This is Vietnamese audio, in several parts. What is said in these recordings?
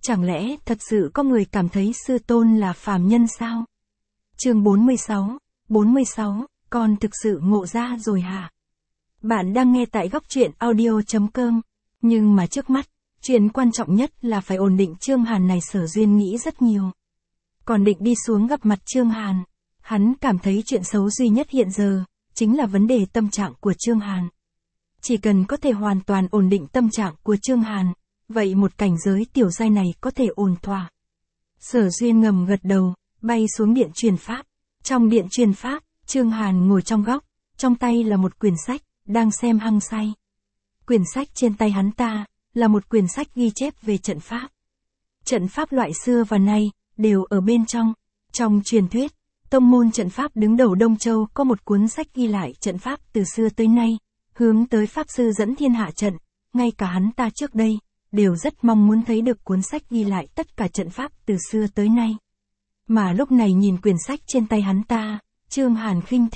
Chẳng lẽ thật sự có người cảm thấy sư tôn là phàm nhân sao? Chương 46, con thực sự ngộ ra rồi hả? Bạn đang nghe tại góc truyện audio.com, nhưng mà trước mắt, chuyện quan trọng nhất là phải ổn định Chương Hàn này. Sở Duyên nghĩ rất nhiều. Còn định đi xuống gặp mặt Chương Hàn, hắn cảm thấy chuyện xấu duy nhất hiện giờ, chính là vấn đề tâm trạng của Chương Hàn. Chỉ cần có thể hoàn toàn ổn định tâm trạng của Chương Hàn, vậy một cảnh giới tiểu giai này có thể ổn thỏa. Sở Duyên ngầm gật đầu, bay xuống điện truyền pháp. Trong điện truyền pháp, Chương Hàn ngồi trong góc, trong tay là một quyển sách, đang xem hăng say. Quyển sách trên tay hắn ta, là một quyển sách ghi chép về trận pháp. Trận pháp loại xưa và nay, đều ở bên trong. Trong truyền thuyết, tông môn trận pháp đứng đầu Đông Châu có một cuốn sách ghi lại trận pháp từ xưa tới nay, hướng tới Pháp Sư dẫn thiên hạ trận. Ngay cả hắn ta trước đây, đều rất mong muốn thấy được cuốn sách ghi lại tất cả trận pháp từ xưa tới nay. Mà lúc này nhìn quyển sách trên tay hắn ta, Chương Hàn khinh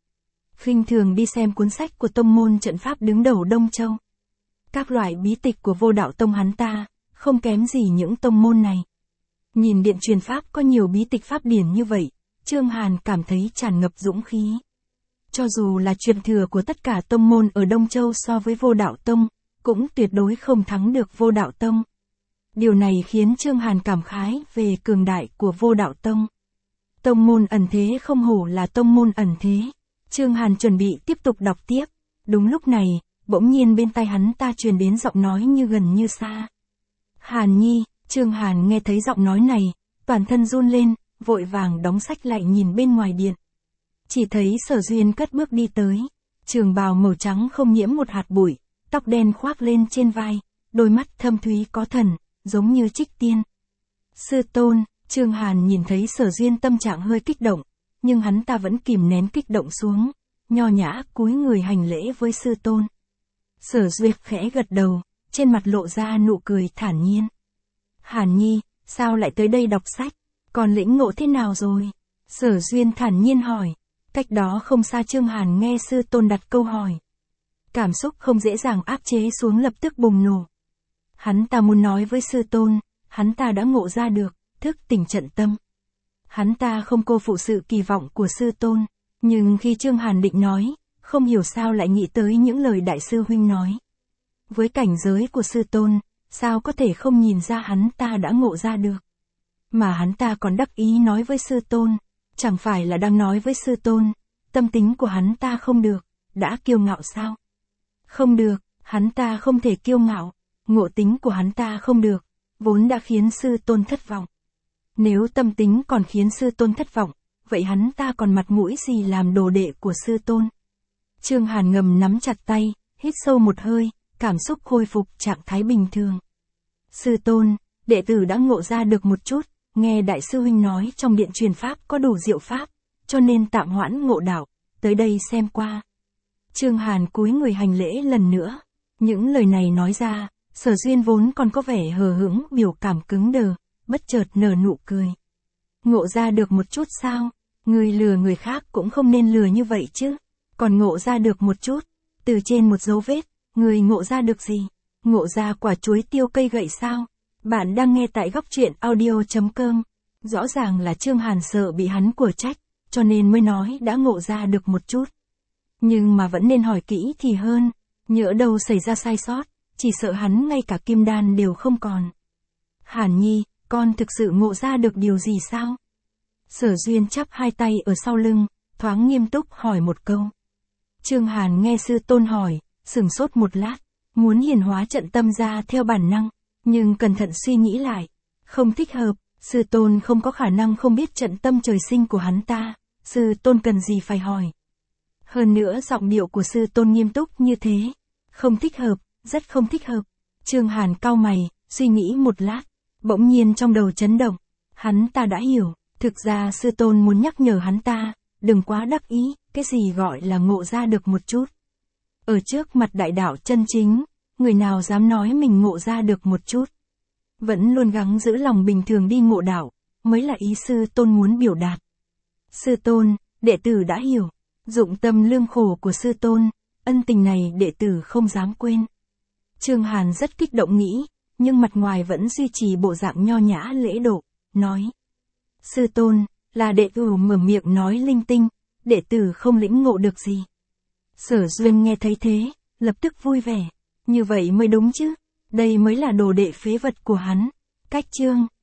thường đi xem cuốn sách của tông môn trận pháp đứng đầu Đông Châu. Các loại bí tịch của Vô Đạo Tông hắn ta, không kém gì những tông môn này. Nhìn điện truyền pháp có nhiều bí tịch pháp điển như vậy, Chương Hàn cảm thấy tràn ngập dũng khí. Cho dù là truyền thừa của tất cả tông môn ở Đông Châu so với Vô Đạo Tông, cũng tuyệt đối không thắng được Vô Đạo Tông. Điều này khiến Chương Hàn cảm khái về cường đại của Vô Đạo Tông. Tông môn ẩn thế không hổ là tông môn ẩn thế. Chương Hàn chuẩn bị tiếp tục đọc tiếp. Đúng lúc này, bỗng nhiên bên tai hắn ta truyền đến giọng nói như gần như xa. Hàn Nhi. Chương Hàn nghe thấy giọng nói này, toàn thân run lên, vội vàng đóng sách lại nhìn bên ngoài điện. Chỉ thấy Sở Duyên cất bước đi tới, trường bào màu trắng không nhiễm một hạt bụi, tóc đen khoác lên trên vai, đôi mắt thâm thúy có thần, giống như trích tiên. Sư tôn. Chương Hàn nhìn thấy Sở Duyên tâm trạng hơi kích động, nhưng hắn ta vẫn kìm nén kích động xuống, nho nhã cúi người hành lễ với sư tôn. Sở Duyên khẽ gật đầu, trên mặt lộ ra nụ cười thản nhiên. Hàn Nhi, sao lại tới đây đọc sách, còn lĩnh ngộ thế nào rồi? Sở Duyên thản nhiên hỏi. Cách đó không xa Chương Hàn nghe sư tôn đặt câu hỏi. Cảm xúc không dễ dàng áp chế xuống lập tức bùng nổ. Hắn ta muốn nói với sư tôn, hắn ta đã ngộ ra được, thức tỉnh trận tâm. Hắn ta không cô phụ sự kỳ vọng của sư tôn, nhưng khi Chương Hàn định nói, không hiểu sao lại nghĩ tới những lời đại sư huynh nói. Với cảnh giới của sư tôn, sao có thể không nhìn ra hắn ta đã ngộ ra được. Mà hắn ta còn đắc ý nói với sư tôn, chẳng phải là đang nói với sư tôn, tâm tính của hắn ta không được, đã kiêu ngạo sao? Không được, hắn ta không thể kiêu ngạo, ngộ tính của hắn ta không được, vốn đã khiến sư tôn thất vọng. Nếu tâm tính còn khiến sư tôn thất vọng, vậy hắn ta còn mặt mũi gì làm đồ đệ của sư tôn? Chương Hàn ngầm nắm chặt tay, hít sâu một hơi, cảm xúc khôi phục trạng thái bình thường. Sư tôn, đệ tử đã ngộ ra được một chút, nghe đại sư huynh nói trong điện truyền pháp có đủ diệu pháp, cho nên tạm hoãn ngộ đạo, tới đây xem qua. Chương Hàn cúi người hành lễ lần nữa. Những lời này nói ra, Sở Duyên vốn còn có vẻ hờ hững, biểu cảm cứng đờ, bất chợt nở nụ cười. Ngộ ra được một chút sao? Người lừa người khác cũng không nên lừa như vậy chứ. Còn ngộ ra được một chút, từ trên một dấu vết, người ngộ ra được gì? Ngộ ra quả chuối tiêu cây gậy sao? Bạn đang nghe tại góc truyện audio.com. Rõ ràng là Chương Hàn sợ bị hắn của trách, cho nên mới nói đã ngộ ra được một chút. Nhưng mà vẫn nên hỏi kỹ thì hơn, nhỡ đâu xảy ra sai sót, chỉ sợ hắn ngay cả kim đan đều không còn. Hàn Nhi, con thực sự ngộ ra được điều gì sao? Sở Duyên chắp hai tay ở sau lưng, thoáng nghiêm túc hỏi một câu. Chương Hàn nghe sư tôn hỏi, sửng sốt một lát, muốn hiển hóa trận tâm ra theo bản năng, nhưng cẩn thận suy nghĩ lại, không thích hợp, sư tôn không có khả năng không biết trận tâm trời sinh của hắn ta, sư tôn cần gì phải hỏi. Hơn nữa giọng điệu của sư tôn nghiêm túc như thế, không thích hợp, rất không thích hợp. Chương Hàn cau mày, suy nghĩ một lát, bỗng nhiên trong đầu chấn động, hắn ta đã hiểu, thực ra sư tôn muốn nhắc nhở hắn ta, đừng quá đắc ý, cái gì gọi là ngộ ra được một chút. Ở trước mặt đại đạo chân chính, người nào dám nói mình ngộ ra được một chút. Vẫn luôn gắng giữ lòng bình thường đi ngộ đạo, mới là ý sư tôn muốn biểu đạt. Sư tôn, đệ tử đã hiểu, dụng tâm lương khổ của sư tôn, ân tình này đệ tử không dám quên. Chương Hàn rất kích động nghĩ, nhưng mặt ngoài vẫn duy trì bộ dạng nho nhã lễ độ, nói. Sư tôn, là đệ tử mở miệng nói linh tinh, đệ tử không lĩnh ngộ được gì. Sở Duyên nghe thấy thế, lập tức vui vẻ. Như vậy mới đúng chứ, đây mới là đồ đệ phế vật của hắn. Cách chương